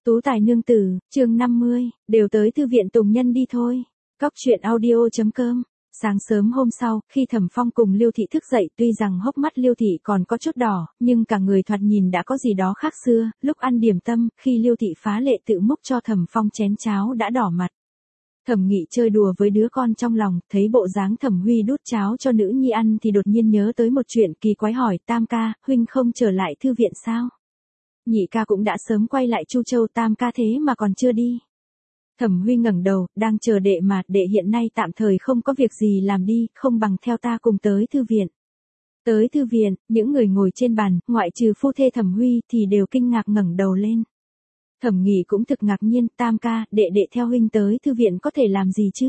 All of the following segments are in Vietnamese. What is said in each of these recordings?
Tú tài nương tử, chương 50, đều tới thư viện Tùng Nhân đi thôi. Cóc truyện audio.com. Sáng sớm hôm sau, khi Thẩm Phong cùng Liêu Thị thức dậy, tuy rằng hốc mắt Liêu Thị còn có chút đỏ, nhưng cả người thoạt nhìn đã có gì đó khác xưa. Lúc ăn điểm tâm, khi Liêu Thị phá lệ tự múc cho Thẩm Phong chén cháo đã đỏ mặt. Thẩm Nghị chơi đùa với đứa con trong lòng, thấy bộ dáng Thẩm Huy đút cháo cho nữ nhi ăn thì đột nhiên nhớ tới một chuyện kỳ quái, hỏi: Tam ca, huynh không trở lại thư viện sao? Nhị ca cũng đã sớm quay lại Chu Châu, tam ca thế mà còn chưa đi. Thẩm Huy ngẩng đầu, đang chờ đệ mà, đệ hiện nay tạm thời không có việc gì làm đi, không bằng theo ta cùng tới thư viện. Tới thư viện, những người ngồi trên bàn, ngoại trừ phu thê Thẩm Huy thì đều kinh ngạc ngẩng đầu lên. Thẩm Nghị cũng thực ngạc nhiên: Tam ca, đệ theo huynh tới thư viện có thể làm gì chứ?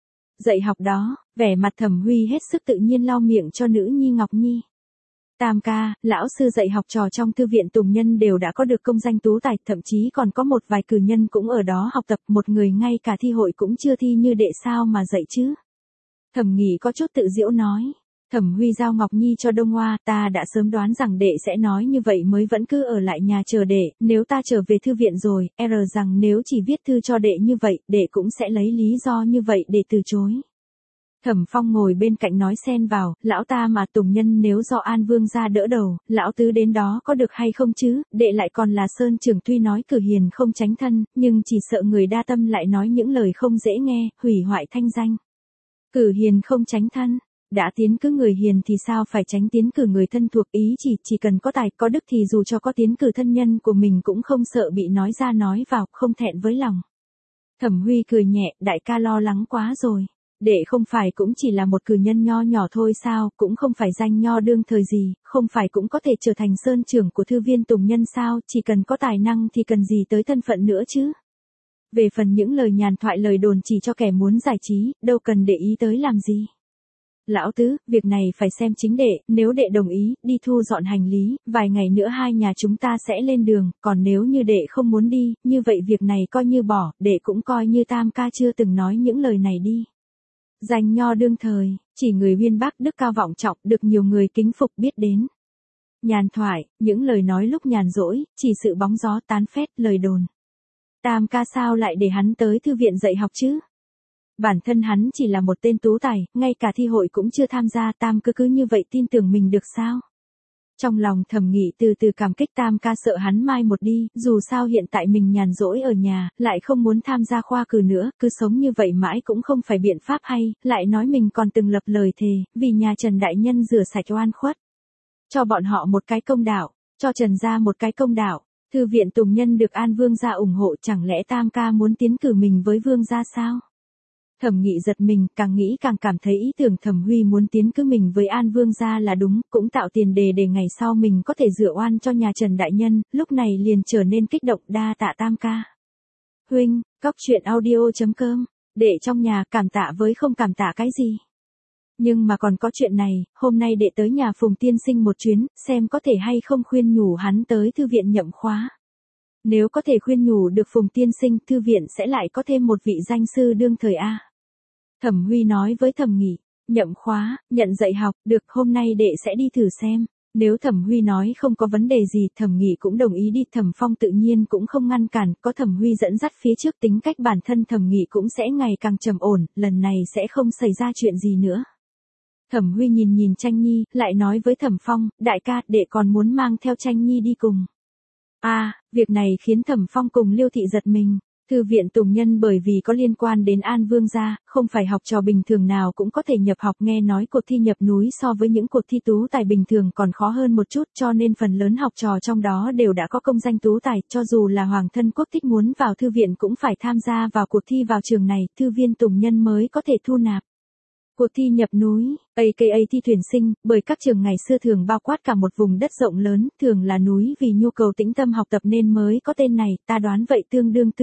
Dạy học đó. Vẻ mặt Thẩm Huy hết sức tự nhiên lau miệng cho nữ nhi Ngọc Nhi. Tam ca, lão sư dạy học trò trong thư viện Tùng Nhân đều đã có được công danh tú tài, thậm chí còn có một vài cử nhân cũng ở đó học tập, một người ngay cả thi hội cũng chưa thi như đệ sao mà dạy chứ? Thẩm Nghị có chút tự giễu nói. Thẩm Huy giao Ngọc Nhi cho Đông Hoa: ta đã sớm đoán rằng đệ sẽ nói như vậy mới vẫn cứ ở lại nhà chờ đệ, nếu ta trở về thư viện rồi, rằng nếu chỉ viết thư cho đệ như vậy, đệ cũng sẽ lấy lý do như vậy để từ chối. Thẩm Phong ngồi bên cạnh nói xen vào: lão ta mà Tùng Nhân nếu do An Vương gia đỡ đầu, lão tứ đến đó có được hay không chứ? Đệ lại còn là Sơn Trưởng, tuy nói cử hiền không tránh thân, nhưng chỉ sợ người đa tâm lại nói những lời không dễ nghe, hủy hoại thanh danh. Cử hiền không tránh thân, đã tiến cử người hiền thì sao phải tránh tiến cử người thân thuộc, ý chỉ cần có tài có đức thì dù cho có tiến cử thân nhân của mình cũng không sợ bị nói ra nói vào, không thẹn với lòng. Thẩm Huy cười nhẹ: đại ca lo lắng quá rồi. Đệ không phải cũng chỉ là một cử nhân nho nhỏ thôi sao, cũng không phải danh nho đương thời gì, không phải cũng có thể trở thành Sơn Trưởng của thư viên Tùng Nhân sao, chỉ cần có tài năng thì cần gì tới thân phận nữa chứ. Về phần những lời nhàn thoại lời đồn chỉ cho kẻ muốn giải trí, đâu cần để ý tới làm gì. Lão tứ, việc này phải xem chính đệ, nếu đệ đồng ý, đi thu dọn hành lý, vài ngày nữa hai nhà chúng ta sẽ lên đường, còn nếu như đệ không muốn đi, như vậy việc này coi như bỏ, đệ cũng coi như tam ca chưa từng nói những lời này đi. Danh nho đương thời, chỉ người uyên bác đức cao vọng trọng, được nhiều người kính phục biết đến. Nhàn thoại, những lời nói lúc nhàn rỗi, chỉ sự bóng gió tán phét, lời đồn. Tam ca sao lại để hắn tới thư viện dạy học chứ? Bản thân hắn chỉ là một tên tú tài, ngay cả thi hội cũng chưa tham gia, tam cứ như vậy tin tưởng mình được sao? Trong lòng Thẩm Nghị từ từ cảm kích tam ca, sợ hắn mai một đi, dù sao hiện tại mình nhàn rỗi ở nhà, lại không muốn tham gia khoa cử nữa, cứ sống như vậy mãi cũng không phải biện pháp hay, lại nói mình còn từng lập lời thề, vì nhà Trần đại nhân rửa sạch oan khuất. Cho bọn họ một cái công đạo, cho Trần gia một cái công đạo, thư viện Tùng Nhân được An Vương gia ủng hộ, chẳng lẽ tam ca muốn tiến cử mình với Vương gia sao? Thẩm Nghị giật mình, càng nghĩ càng cảm thấy ý tưởng Thẩm Huy muốn tiến cử mình với An Vương gia là đúng, cũng tạo tiền đề để ngày sau mình có thể rửa oan cho nhà Trần đại nhân, lúc này liền trở nên kích động: đa tạ tam ca. Huynh, cóc truyện audio.com, đệ trong nhà cảm tạ với không cảm tạ cái gì. Nhưng mà còn có chuyện này, hôm nay đệ tới nhà Phùng tiên sinh một chuyến, xem có thể hay không khuyên nhủ hắn tới thư viện nhậm khóa. Nếu có thể khuyên nhủ được Phùng tiên sinh, thư viện sẽ lại có thêm một vị danh sư đương thời a. Thẩm Huy nói với Thẩm Nghị: nhậm khóa, nhận dạy học, được, hôm nay đệ sẽ đi thử xem. Nếu Thẩm Huy nói không có vấn đề gì, Thẩm Nghị cũng đồng ý đi. Thẩm Phong tự nhiên cũng không ngăn cản, có Thẩm Huy dẫn dắt phía trước, tính cách bản thân Thẩm Nghị cũng sẽ ngày càng trầm ổn, lần này sẽ không xảy ra chuyện gì nữa. Thẩm Huy nhìn Tranh Nhi, lại nói với Thẩm Phong: đại ca, đệ còn muốn mang theo Tranh Nhi đi cùng. Việc này khiến Thẩm Phong cùng Liêu Thị giật mình. Thư viện Tùng Nhân bởi vì có liên quan đến An Vương gia, không phải học trò bình thường nào cũng có thể nhập học, nghe nói cuộc thi nhập núi so với những cuộc thi tú tài bình thường còn khó hơn một chút, cho nên phần lớn học trò trong đó đều đã có công danh tú tài, cho dù là hoàng thân quốc thích muốn vào thư viện cũng phải tham gia vào cuộc thi vào trường này, thư viên Tùng Nhân mới có thể thu nạp. Cuộc thi nhập núi, aka thi tuyển sinh, bởi các trường ngày xưa thường bao quát cả một vùng đất rộng lớn, thường là núi, vì nhu cầu tĩnh tâm học tập nên mới có tên này, ta đoán vậy tương đương.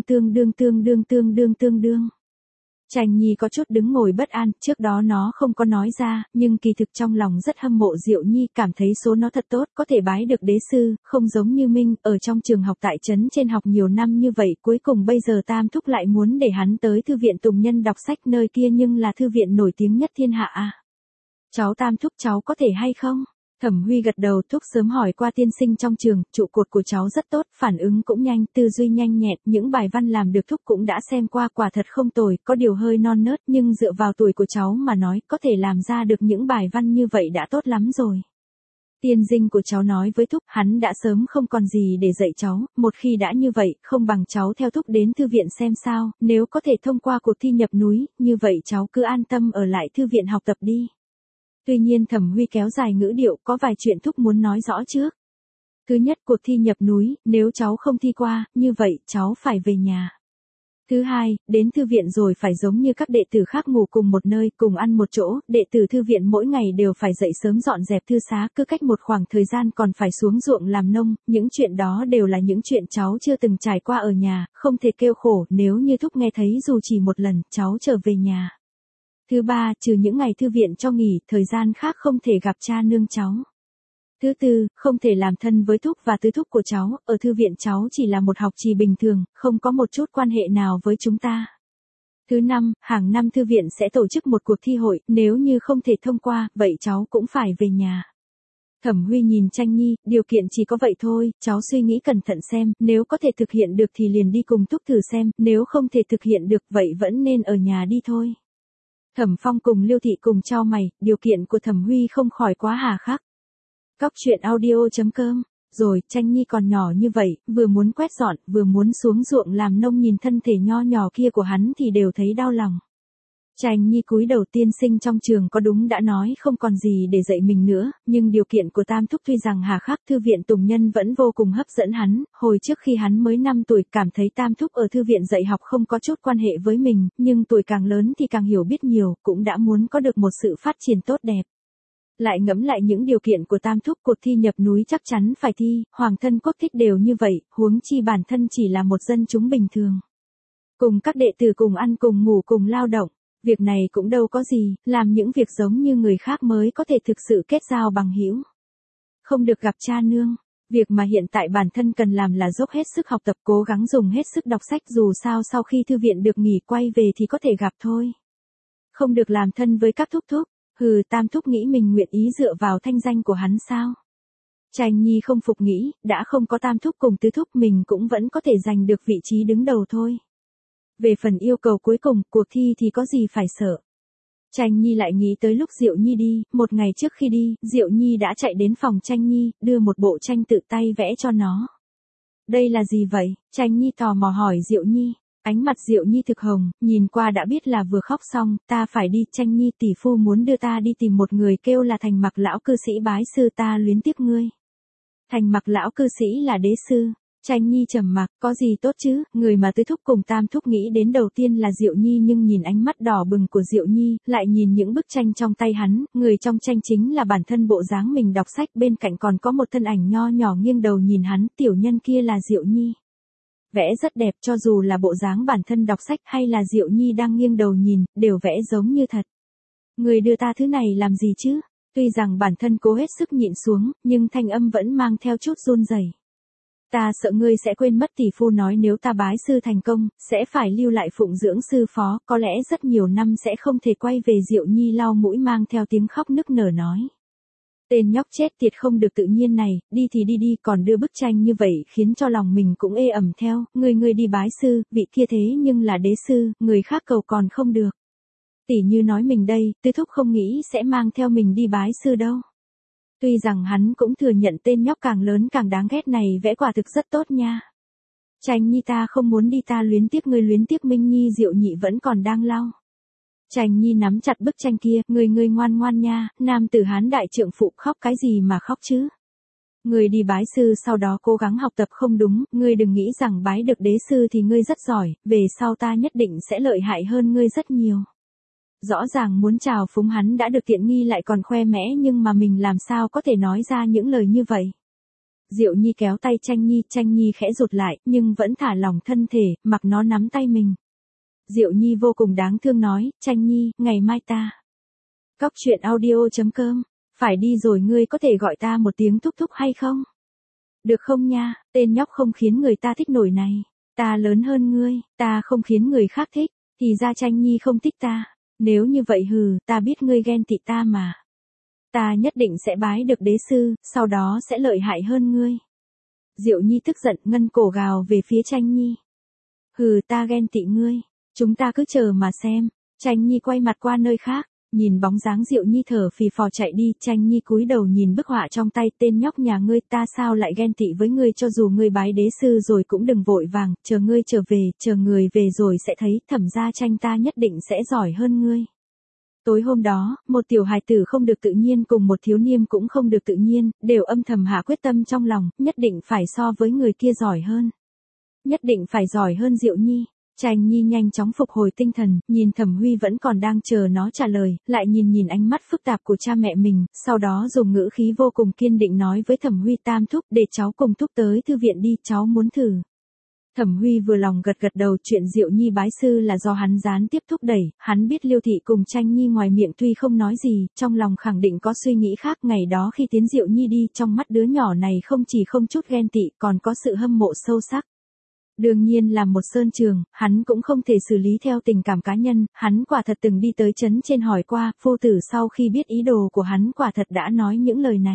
Tranh Nhi có chút đứng ngồi bất an, trước đó nó không có nói ra, nhưng kỳ thực trong lòng rất hâm mộ Diệu Nhi, cảm thấy số nó thật tốt, có thể bái được đế sư, không giống như Minh, ở trong trường học tại trấn trên học nhiều năm như vậy, cuối cùng bây giờ Tam Thúc lại muốn để hắn tới thư viện Tùng Nhân đọc sách, nơi kia nhưng là thư viện nổi tiếng nhất thiên hạ à. Cháu Tam Thúc cháu có thể hay không? Thẩm Huy gật đầu, thúc sớm hỏi qua tiên sinh trong trường, trụ cột của cháu rất tốt, phản ứng cũng nhanh, tư duy nhanh nhẹn, những bài văn làm được thúc cũng đã xem qua, quả thật không tồi, có điều hơi non nớt, nhưng dựa vào tuổi của cháu mà nói, có thể làm ra được những bài văn như vậy đã tốt lắm rồi. Tiên dinh của cháu nói với thúc, hắn đã sớm không còn gì để dạy cháu, một khi đã như vậy, không bằng cháu theo thúc đến thư viện xem sao, nếu có thể thông qua cuộc thi nhập núi, như vậy cháu cứ an tâm ở lại thư viện học tập đi. Tuy nhiên Thẩm Huy kéo dài ngữ điệu, có vài chuyện thúc muốn nói rõ trước. Thứ nhất, cuộc thi nhập núi, nếu cháu không thi qua, như vậy cháu phải về nhà. Thứ hai, đến thư viện rồi phải giống như các đệ tử khác ngủ cùng một nơi, cùng ăn một chỗ, đệ tử thư viện mỗi ngày đều phải dậy sớm dọn dẹp thư xá, cứ cách một khoảng thời gian còn phải xuống ruộng làm nông, những chuyện đó đều là những chuyện cháu chưa từng trải qua ở nhà, không thể kêu khổ, nếu như thúc nghe thấy dù chỉ một lần, cháu trở về nhà. Thứ ba, trừ những ngày thư viện cho nghỉ, thời gian khác không thể gặp cha nương cháu. Thứ tư, không thể làm thân với thúc và tứ thúc của cháu, ở thư viện cháu chỉ là một học trò bình thường, không có một chút quan hệ nào với chúng ta. Thứ năm, hàng năm thư viện sẽ tổ chức một cuộc thi hội, nếu như không thể thông qua, vậy cháu cũng phải về nhà. Thẩm Huy nhìn Tranh Nhi, điều kiện chỉ có vậy thôi, cháu suy nghĩ cẩn thận xem, nếu có thể thực hiện được thì liền đi cùng thúc thử xem, nếu không thể thực hiện được vậy vẫn nên ở nhà đi thôi. Thẩm Phong cùng Liêu Thị cùng chau mày, điều kiện của Thẩm Huy không khỏi quá hà khắc. Cóc truyện audio.com. Rồi, Tranh Nhi còn nhỏ như vậy, vừa muốn quét dọn, vừa muốn xuống ruộng làm nông, nhìn thân thể nho nhỏ kia của hắn thì đều thấy đau lòng. Tranh Nhi cúi đầu, tiên sinh trong trường có đúng đã nói không còn gì để dạy mình nữa, nhưng điều kiện của Tam Thúc tuy rằng hà khắc, thư viện Tùng Nhân vẫn vô cùng hấp dẫn hắn, hồi trước khi hắn mới 5 tuổi cảm thấy Tam Thúc ở thư viện dạy học không có chút quan hệ với mình, nhưng tuổi càng lớn thì càng hiểu biết nhiều, cũng đã muốn có được một sự phát triển tốt đẹp. Lại ngẫm lại những điều kiện của Tam Thúc, cuộc thi nhập núi chắc chắn phải thi, hoàng thân quốc thích đều như vậy, huống chi bản thân chỉ là một dân chúng bình thường. Cùng các đệ tử cùng ăn cùng ngủ cùng lao động, việc này cũng đâu có gì, làm những việc giống như người khác mới có thể thực sự kết giao bằng hữu. Không được gặp cha nương, việc mà hiện tại bản thân cần làm là dốc hết sức học tập, cố gắng dùng hết sức đọc sách, dù sao sau khi thư viện được nghỉ quay về thì có thể gặp thôi. Không được làm thân với các thúc thúc. Tam Thúc nghĩ mình nguyện ý dựa vào thanh danh của hắn sao? Tranh Nhi không phục nghĩ, đã không có Tam Thúc cùng Tứ Thúc mình cũng vẫn có thể giành được vị trí đứng đầu thôi. Về phần yêu cầu cuối cùng, cuộc thi thì có gì phải sợ. Tranh Nhi lại nghĩ tới lúc Diệu Nhi đi, một ngày trước khi đi, Diệu Nhi đã chạy đến phòng Tranh Nhi, đưa một bộ tranh tự tay vẽ cho nó. Đây là gì vậy? Tranh Nhi tò mò hỏi Diệu Nhi. Ánh mặt Diệu Nhi thực hồng, nhìn qua đã biết là vừa khóc xong, ta phải đi, Tranh Nhi tỷ phu muốn đưa ta đi tìm một người kêu là Thành Mặc lão cư sĩ bái sư, ta luyến tiếc ngươi. Thành Mặc lão cư sĩ là đế sư. Tranh Nhi trầm mặc, có gì tốt chứ, người mà Tứ Thúc cùng Tam Thúc nghĩ đến đầu tiên là Diệu Nhi, nhưng nhìn ánh mắt đỏ bừng của Diệu Nhi, lại nhìn những bức tranh trong tay hắn, người trong tranh chính là bản thân bộ dáng mình đọc sách, bên cạnh còn có một thân ảnh nho nhỏ nghiêng đầu nhìn hắn, tiểu nhân kia là Diệu Nhi. Vẽ rất đẹp, cho dù là bộ dáng bản thân đọc sách hay là Diệu Nhi đang nghiêng đầu nhìn, đều vẽ giống như thật. Người đưa ta thứ này làm gì chứ? Tuy rằng bản thân cố hết sức nhịn xuống, nhưng thanh âm vẫn mang theo chút run rẩy. Ta sợ ngươi sẽ quên mất, tỷ phu nói nếu ta bái sư thành công, sẽ phải lưu lại phụng dưỡng sư phó, có lẽ rất nhiều năm sẽ không thể quay về. Diệu Nhi lau mũi mang theo tiếng khóc nức nở nói. Tên nhóc chết tiệt không được tự nhiên này, đi thì đi, còn đưa bức tranh như vậy khiến cho lòng mình cũng ê ẩm theo, ngươi đi bái sư, vị kia thế nhưng là đế sư, người khác cầu còn không được. Tỷ như nói mình đây, Tứ Thúc không nghĩ sẽ mang theo mình đi bái sư đâu. Tuy rằng hắn cũng thừa nhận tên nhóc càng lớn càng đáng ghét này vẽ quả thực rất tốt nha. Tranh Nhi ta không muốn đi, ta luyến tiếc ngươi, luyến tiếc Minh Nhi. Diệu Nhị vẫn còn đang lau. Tranh Nhi nắm chặt bức tranh kia, ngươi ngoan ngoan nha, nam tử Hán đại trượng phụ, khóc cái gì mà khóc chứ? Ngươi đi bái sư sau đó cố gắng học tập không đúng, ngươi đừng nghĩ rằng bái được đế sư thì ngươi rất giỏi, về sau ta nhất định sẽ lợi hại hơn ngươi rất nhiều. Rõ ràng muốn chào phúng hắn đã được tiện nghi lại còn khoe mẽ, nhưng mà mình làm sao có thể nói ra những lời như vậy. Diệu Nhi kéo tay Tranh Nhi khẽ rụt lại, nhưng vẫn thả lỏng thân thể, mặc nó nắm tay mình. Diệu Nhi vô cùng đáng thương nói, Tranh Nhi, ngày mai ta. Cóc truyện audio.com, phải đi rồi, ngươi có thể gọi ta một tiếng thúc thúc hay không? Được không nha, tên nhóc không khiến người ta thích nổi này. Ta lớn hơn ngươi, ta không khiến người khác thích, thì ra Tranh Nhi không thích ta. Nếu như vậy ta biết ngươi ghen tị ta mà. Ta nhất định sẽ bái được đế sư, sau đó sẽ lợi hại hơn ngươi. Diệu Nhi tức giận ngân cổ gào về phía Tranh Nhi. Hừ, ta ghen tị ngươi. Chúng ta cứ chờ mà xem. Tranh Nhi quay mặt qua nơi khác. Nhìn bóng dáng Diệu Nhi thở phì phò chạy đi, Tranh Nhi cúi đầu nhìn bức họa trong tay, tên nhóc nhà ngươi, ta sao lại ghen tị với ngươi, cho dù ngươi bái đế sư rồi cũng đừng vội vàng, chờ ngươi trở về, chờ người về rồi sẽ thấy, Thẩm gia Tranh ta nhất định sẽ giỏi hơn ngươi. Tối hôm đó, một tiểu hài tử không được tự nhiên cùng một thiếu niên cũng không được tự nhiên, đều âm thầm hạ quyết tâm trong lòng, nhất định phải so với người kia giỏi hơn. Nhất định phải giỏi hơn Diệu Nhi. Tranh Nhi nhanh chóng phục hồi tinh thần, nhìn Thẩm Huy vẫn còn đang chờ nó trả lời, lại nhìn ánh mắt phức tạp của cha mẹ mình, sau đó dùng ngữ khí vô cùng kiên định nói với Thẩm Huy, Tam thúc, để cháu cùng thúc tới thư viện đi, cháu muốn thử. Thẩm Huy vừa lòng gật đầu, chuyện Diệu Nhi bái sư là do hắn gián tiếp thúc đẩy, hắn biết Liêu thị cùng Tranh Nhi ngoài miệng tuy không nói gì, trong lòng khẳng định có suy nghĩ khác, ngày đó khi tiến Diệu Nhi đi, trong mắt đứa nhỏ này không chỉ không chút ghen tị, còn có sự hâm mộ sâu sắc. Đương nhiên là một sơn trường, hắn cũng không thể xử lý theo tình cảm cá nhân, hắn quả thật từng đi tới trấn trên hỏi qua, phu tử sau khi biết ý đồ của hắn quả thật đã nói những lời này.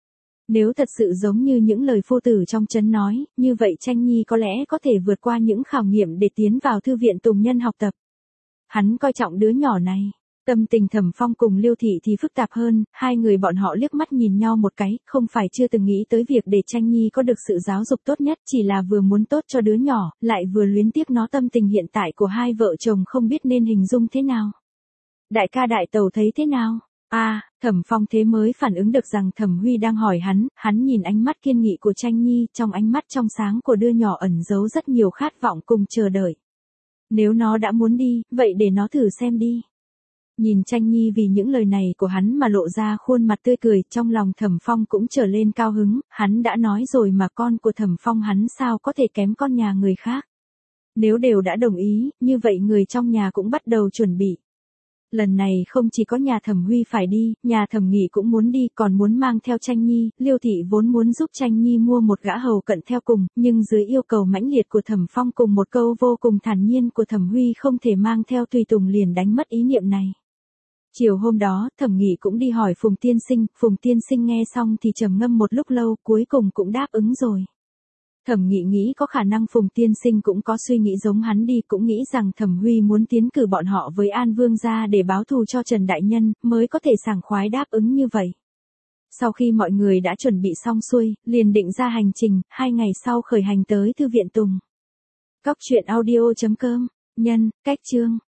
Nếu thật sự giống như những lời phu tử trong trấn nói, như vậy Tranh Nhi có lẽ có thể vượt qua những khảo nghiệm để tiến vào thư viện tùng nhân học tập. Hắn coi trọng đứa nhỏ này. Tâm tình Thẩm Phong cùng Liêu thị thì phức tạp hơn, hai người bọn họ liếc mắt nhìn nhau một cái, không phải chưa từng nghĩ tới việc để Tranh Nhi có được sự giáo dục tốt nhất, chỉ là vừa muốn tốt cho đứa nhỏ, lại vừa luyến tiếc nó, tâm tình hiện tại của hai vợ chồng không biết nên hình dung thế nào. Đại ca đại tẩu thấy thế nào? Thẩm Phong thế mới phản ứng được rằng Thẩm Huy đang hỏi hắn nhìn ánh mắt kiên nghị của Tranh Nhi, trong ánh mắt trong sáng của đứa nhỏ ẩn giấu rất nhiều khát vọng cùng chờ đợi. Nếu nó đã muốn đi, vậy để nó thử xem đi. Nhìn Tranh Nhi vì những lời này của hắn mà lộ ra khuôn mặt tươi cười, trong lòng Thẩm Phong cũng trở lên cao hứng, hắn đã nói rồi mà, con của Thẩm Phong hắn sao có thể kém con nhà người khác. Nếu đều đã đồng ý, như vậy người trong nhà cũng bắt đầu chuẩn bị. Lần này không chỉ có nhà Thẩm Huy phải đi, nhà Thẩm Nghị cũng muốn đi, còn muốn mang theo Tranh Nhi, Liêu thị vốn muốn giúp Tranh Nhi mua một gã hầu cận theo cùng, nhưng dưới yêu cầu mãnh liệt của Thẩm Phong cùng một câu vô cùng thản nhiên của Thẩm Huy không thể mang theo tùy tùng liền đánh mất ý niệm này. Chiều hôm đó, Thẩm Nghị cũng đi hỏi Phùng Tiên Sinh nghe xong thì trầm ngâm một lúc lâu, cuối cùng cũng đáp ứng rồi. Thẩm Nghị nghĩ có khả năng Phùng Tiên Sinh cũng có suy nghĩ giống hắn đi, cũng nghĩ rằng Thẩm Huy muốn tiến cử bọn họ với An Vương gia để báo thù cho Trần Đại Nhân, mới có thể sảng khoái đáp ứng như vậy. Sau khi mọi người đã chuẩn bị xong xuôi, liền định ra hành trình, 2 ngày sau khởi hành tới thư viện Tùng. Cóc truyện audio.com, nhân, cách chương.